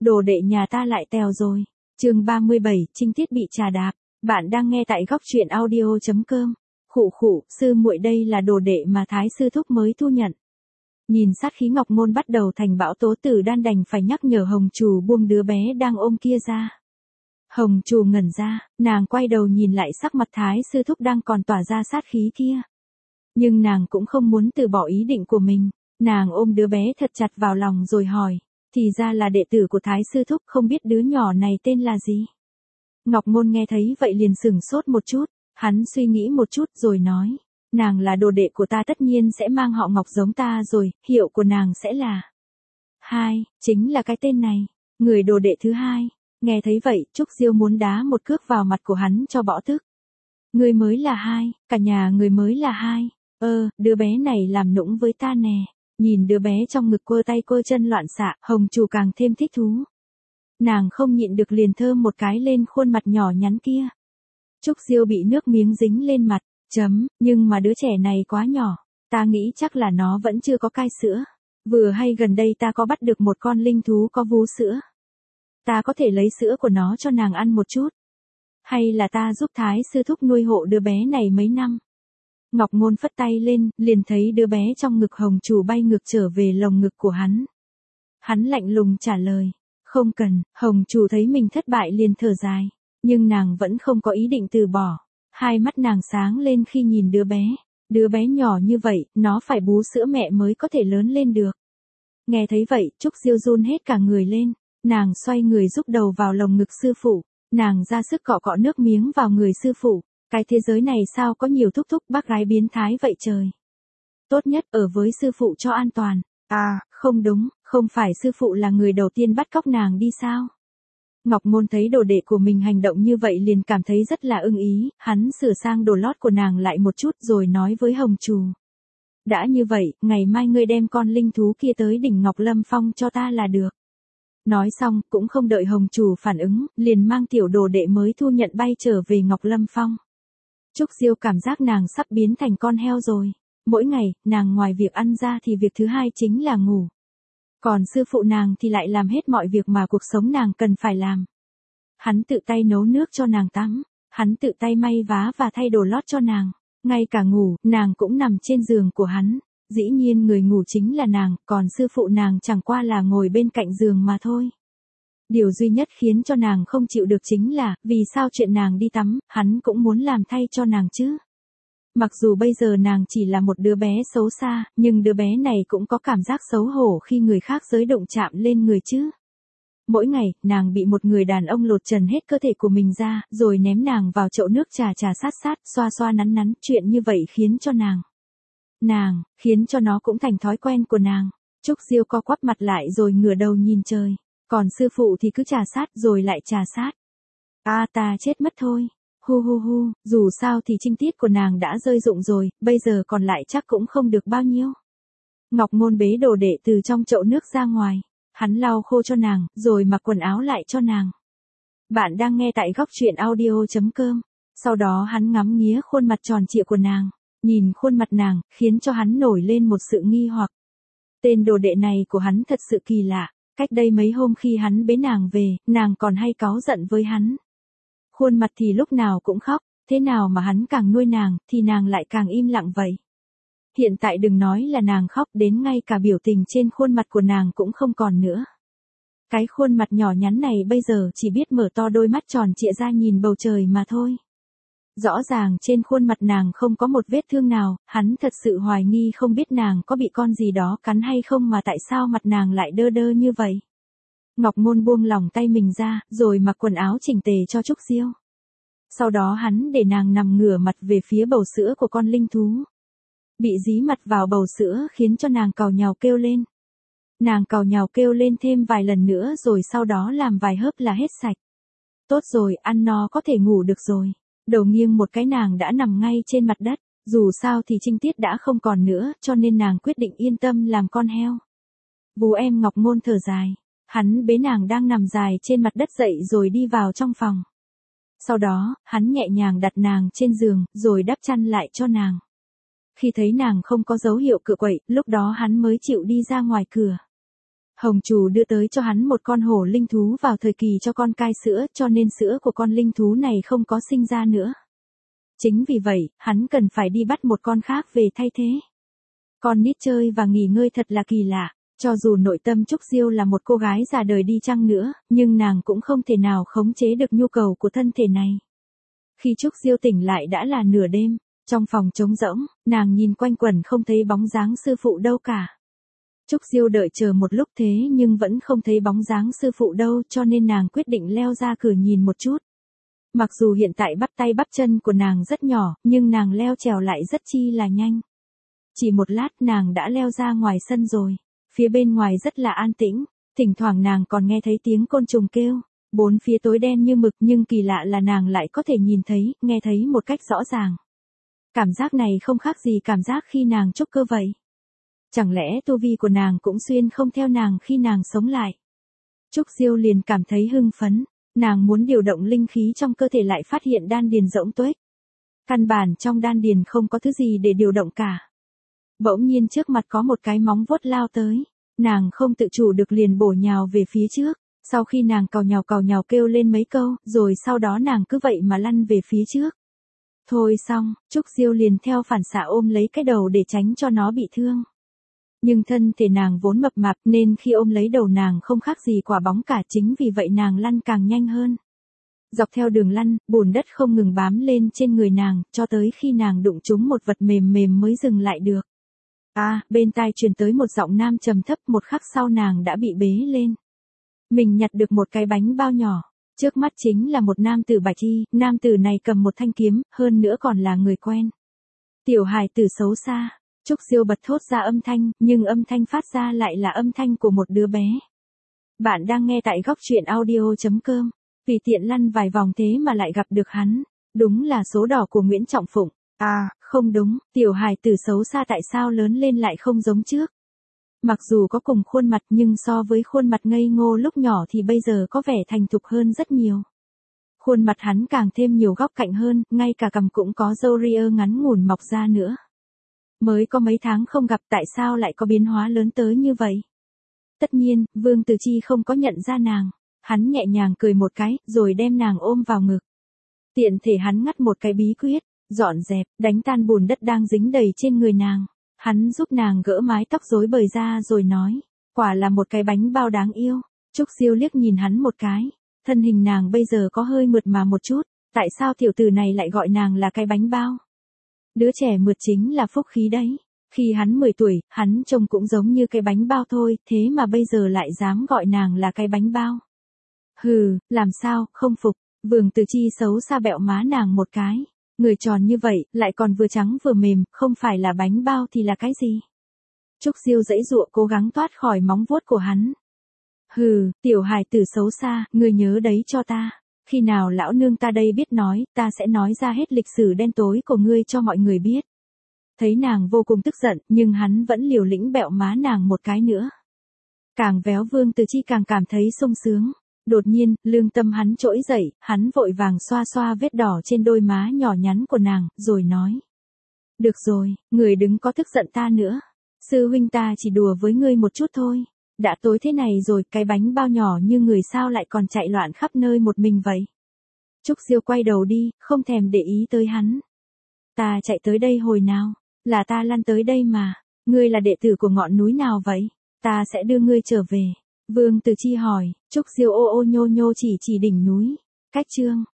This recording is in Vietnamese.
đồ đệ nhà ta lại tèo rồi. Chương 37, Trinh Tiết bị trà đạp. Bạn đang nghe tại góc truyện audio.com. Khụ khụ, sư muội đây là đồ đệ mà Thái sư thúc mới thu nhận. Nhìn sát khí Ngọc Môn bắt đầu thành bão tố, Tử Đan đành phải nhắc nhở Hồng Trù buông đứa bé đang ôm kia ra. Hồng Trù ngẩn ra, nàng quay đầu nhìn lại sắc mặt Thái sư thúc đang còn tỏa ra sát khí kia. Nhưng nàng cũng không muốn từ bỏ ý định của mình, nàng ôm đứa bé thật chặt vào lòng rồi hỏi, thì ra là đệ tử của Thái sư thúc, không biết đứa nhỏ này tên là gì. Ngọc Môn nghe thấy vậy liền sửng sốt một chút, hắn suy nghĩ một chút rồi nói, nàng là đồ đệ của ta tất nhiên sẽ mang họ Ngọc giống ta rồi, hiệu của nàng sẽ là Hai, chính là cái tên này, người đồ đệ thứ hai. Nghe thấy vậy, Trúc Diêu muốn đá một cước vào mặt của hắn cho bỏ tức. Người mới là Hai, cả nhà người mới là Hai. Đứa bé này làm nũng với ta nè. Nhìn đứa bé trong ngực quơ tay quơ chân loạn xạ, Hồng Trù càng thêm thích thú. Nàng không nhịn được liền thơm một cái lên khuôn mặt nhỏ nhắn kia. Trúc Diêu bị nước miếng dính lên mặt, nhưng mà đứa trẻ này quá nhỏ, ta nghĩ chắc là nó vẫn chưa có cai sữa. Vừa hay gần đây ta có bắt được một con linh thú có vú sữa. Ta có thể lấy sữa của nó cho nàng ăn một chút. Hay là ta giúp Thái sư thúc nuôi hộ đứa bé này mấy năm. Ngọc Môn phất tay lên, liền thấy đứa bé trong ngực Hồng Trù bay ngược trở về lồng ngực của hắn. Hắn lạnh lùng trả lời, không cần. Hồng Trù thấy mình thất bại liền thở dài, nhưng nàng vẫn không có ý định từ bỏ. Hai mắt nàng sáng lên khi nhìn đứa bé nhỏ như vậy, nó phải bú sữa mẹ mới có thể lớn lên được. Nghe thấy vậy, Trúc Diêu run hết cả người lên, nàng xoay người rúc đầu vào lồng ngực sư phụ, nàng ra sức cọ cọ nước miếng vào người sư phụ. Cái thế giới này sao có nhiều thúc thúc bác gái biến thái vậy trời. Tốt nhất ở với sư phụ cho an toàn. Không đúng, không phải sư phụ là người đầu tiên bắt cóc nàng đi sao? Ngọc Môn thấy đồ đệ của mình hành động như vậy liền cảm thấy rất là ưng ý, hắn sửa sang đồ lót của nàng lại một chút rồi nói với Hồng Trù. Đã như vậy, ngày mai ngươi đem con linh thú kia tới đỉnh Ngọc Lâm Phong cho ta là được. Nói xong, cũng không đợi Hồng Trù phản ứng, liền mang tiểu đồ đệ mới thu nhận bay trở về Ngọc Lâm Phong. Trúc Diêu cảm giác nàng sắp biến thành con heo rồi. Mỗi ngày, nàng ngoài việc ăn ra thì việc thứ hai chính là ngủ. Còn sư phụ nàng thì lại làm hết mọi việc mà cuộc sống nàng cần phải làm. Hắn tự tay nấu nước cho nàng tắm, hắn tự tay may vá và thay đồ lót cho nàng. Ngay cả ngủ, nàng cũng nằm trên giường của hắn. Dĩ nhiên người ngủ chính là nàng, còn sư phụ nàng chẳng qua là ngồi bên cạnh giường mà thôi. Điều duy nhất khiến cho nàng không chịu được chính là, vì sao chuyện nàng đi tắm, hắn cũng muốn làm thay cho nàng chứ. Mặc dù bây giờ nàng chỉ là một đứa bé xấu xa, nhưng đứa bé này cũng có cảm giác xấu hổ khi người khác giới động chạm lên người chứ. Mỗi ngày, nàng bị một người đàn ông lột trần hết cơ thể của mình ra, rồi ném nàng vào chậu nước trà sát, xoa xoa nắn, chuyện như vậy khiến cho khiến cho nó cũng thành thói quen của nàng. Trúc Diêu co quắp mặt lại rồi ngửa đầu nhìn trời. Còn sư phụ thì cứ trà sát rồi lại trà sát. Ta chết mất thôi. Hu, dù sao thì trinh tiết của nàng đã rơi rụng rồi, bây giờ còn lại chắc cũng không được bao nhiêu. Ngọc Môn bế đồ đệ từ trong chậu nước ra ngoài. Hắn lau khô cho nàng, rồi mặc quần áo lại cho nàng. Bạn đang nghe tại góc truyện audio.com. Sau đó hắn ngắm nghía khuôn mặt tròn trịa của nàng. Nhìn khuôn mặt nàng, khiến cho hắn nổi lên một sự nghi hoặc. Tên đồ đệ này của hắn thật sự kỳ lạ. Cách đây mấy hôm khi hắn bế nàng về, nàng còn hay cáu giận với hắn. Khuôn mặt thì lúc nào cũng khóc, thế nào mà hắn càng nuôi nàng, thì nàng lại càng im lặng vậy. Hiện tại đừng nói là nàng khóc, đến ngay cả biểu tình trên khuôn mặt của nàng cũng không còn nữa. Cái khuôn mặt nhỏ nhắn này bây giờ chỉ biết mở to đôi mắt tròn trịa ra nhìn bầu trời mà thôi. Rõ ràng trên khuôn mặt nàng không có một vết thương nào, hắn thật sự hoài nghi không biết nàng có bị con gì đó cắn hay không mà tại sao mặt nàng lại đơ đơ như vậy. Ngọc Môn buông lỏng tay mình ra, rồi mặc quần áo chỉnh tề cho Trúc Diêu. Sau đó hắn để nàng nằm ngửa mặt về phía bầu sữa của con linh thú. Bị dí mặt vào bầu sữa khiến cho nàng càu nhàu kêu lên. Nàng càu nhàu kêu lên thêm vài lần nữa rồi sau đó làm vài hớp là hết sạch. Tốt rồi, ăn no có thể ngủ được rồi. Đầu nghiêng một cái nàng đã nằm ngay trên mặt đất, dù sao thì trinh tiết đã không còn nữa, cho nên nàng quyết định yên tâm làm con heo. Vú em Ngọc Môn thở dài, hắn bế nàng đang nằm dài trên mặt đất dậy rồi đi vào trong phòng. Sau đó, hắn nhẹ nhàng đặt nàng trên giường, rồi đắp chăn lại cho nàng. Khi thấy nàng không có dấu hiệu cựa quậy, lúc đó hắn mới chịu đi ra ngoài cửa. Hồng chủ đưa tới cho hắn một con hổ linh thú vào thời kỳ cho con cai sữa, cho nên sữa của con linh thú này không có sinh ra nữa. Chính vì vậy, hắn cần phải đi bắt một con khác về thay thế. Con nít chơi và nghỉ ngơi thật là kỳ lạ. Cho dù nội tâm Trúc Diêu là một cô gái già đời đi chăng nữa, nhưng nàng cũng không thể nào khống chế được nhu cầu của thân thể này. Khi Trúc Diêu tỉnh lại đã là nửa đêm, trong phòng trống rỗng, nàng nhìn quanh quẩn không thấy bóng dáng sư phụ đâu cả. Trúc Diêu đợi chờ một lúc thế nhưng vẫn không thấy bóng dáng sư phụ đâu, cho nên nàng quyết định leo ra cửa nhìn một chút. Mặc dù hiện tại bắp tay bắp chân của nàng rất nhỏ, nhưng nàng leo trèo lại rất chi là nhanh. Chỉ một lát nàng đã leo ra ngoài sân rồi. Phía bên ngoài rất là an tĩnh, thỉnh thoảng nàng còn nghe thấy tiếng côn trùng kêu. Bốn phía tối đen như mực nhưng kỳ lạ là nàng lại có thể nhìn thấy, nghe thấy một cách rõ ràng. Cảm giác này không khác gì cảm giác khi nàng trúc cơ vậy. Chẳng lẽ tu vi của nàng cũng xuyên không theo nàng khi nàng sống lại? Trúc Diêu liền cảm thấy hưng phấn, nàng muốn điều động linh khí trong cơ thể lại phát hiện đan điền rỗng tuếch. Căn bản trong đan điền không có thứ gì để điều động cả. Bỗng nhiên trước mặt có một cái móng vuốt lao tới, nàng không tự chủ được liền bổ nhào về phía trước, sau khi nàng cào nhào kêu lên mấy câu, rồi sau đó nàng cứ vậy mà lăn về phía trước. Thôi xong, Trúc Diêu liền theo phản xạ ôm lấy cái đầu để tránh cho nó bị thương. Nhưng thân thể nàng vốn mập mạp nên khi ôm lấy đầu nàng không khác gì quả bóng cả, chính vì vậy nàng lăn càng nhanh hơn. Dọc theo đường lăn, bùn đất không ngừng bám lên trên người nàng, cho tới khi nàng đụng trúng một vật mềm mềm mới dừng lại được. Bên tai truyền tới một giọng nam trầm thấp, một khắc sau nàng đã bị bế lên. Mình nhặt được một cái bánh bao nhỏ, trước mắt chính là một nam tử bạch y, nam tử này cầm một thanh kiếm, hơn nữa còn là người quen. Tiểu hài tử xấu xa, Trúc Diêu bật thốt ra âm thanh, nhưng âm thanh phát ra lại là âm thanh của một đứa bé. Bạn đang nghe tại góc truyện audio.com, vì tiện lăn vài vòng thế mà lại gặp được hắn, đúng là số đỏ của Nguyễn Trọng Phụng. Không đúng, tiểu hài tử xấu xa tại sao lớn lên lại không giống trước. Mặc dù có cùng khuôn mặt nhưng so với khuôn mặt ngây ngô lúc nhỏ thì bây giờ có vẻ thành thục hơn rất nhiều. Khuôn mặt hắn càng thêm nhiều góc cạnh hơn, ngay cả cằm cũng có râu ria ngắn ngủn mọc ra nữa. Mới có mấy tháng không gặp tại sao lại có biến hóa lớn tới như vậy. Tất nhiên, Vương Từ Chi không có nhận ra nàng. Hắn nhẹ nhàng cười một cái, rồi đem nàng ôm vào ngực. Tiện thể hắn ngắt một cái bí quyết, dọn dẹp, đánh tan bùn đất đang dính đầy trên người nàng. Hắn giúp nàng gỡ mái tóc rối bời ra rồi nói, quả là một cái bánh bao đáng yêu. Trúc Diêu liếc nhìn hắn một cái, thân hình nàng bây giờ có hơi mượt mà một chút, tại sao tiểu tử này lại gọi nàng là cái bánh bao? Đứa trẻ mượt chính là phúc khí đấy. Khi hắn 10 tuổi, hắn trông cũng giống như cái bánh bao thôi, thế mà bây giờ lại dám gọi nàng là cái bánh bao. Hừ, làm sao, không phục. Vương Từ Chi xấu xa bẹo má nàng một cái. Người tròn như vậy, lại còn vừa trắng vừa mềm, không phải là bánh bao thì là cái gì? Trúc Diêu giãy giụa cố gắng thoát khỏi móng vuốt của hắn. Hừ, tiểu hài tử xấu xa, ngươi nhớ đấy cho ta. Khi nào lão nương ta đây biết nói, ta sẽ nói ra hết lịch sử đen tối của ngươi cho mọi người biết. Thấy nàng vô cùng tức giận, nhưng hắn vẫn liều lĩnh bẹo má nàng một cái nữa. Càng véo Vương Từ Chi càng cảm thấy sung sướng. Đột nhiên, lương tâm hắn trỗi dậy, hắn vội vàng xoa xoa vết đỏ trên đôi má nhỏ nhắn của nàng, rồi nói. Được rồi, người đừng có tức giận ta nữa. Sư huynh ta chỉ đùa với ngươi một chút thôi. Đã tối thế này rồi, cái bánh bao nhỏ như người sao lại còn chạy loạn khắp nơi một mình vậy? Trúc Diêu quay đầu đi, không thèm để ý tới hắn. Ta chạy tới đây hồi nào? Là ta lăn tới đây mà. Ngươi là đệ tử của ngọn núi nào vậy? Ta sẽ đưa ngươi trở về. Vương Từ Chi hỏi. Trúc Diêu ô ô nhô nhô chỉ đỉnh núi. Cách chương.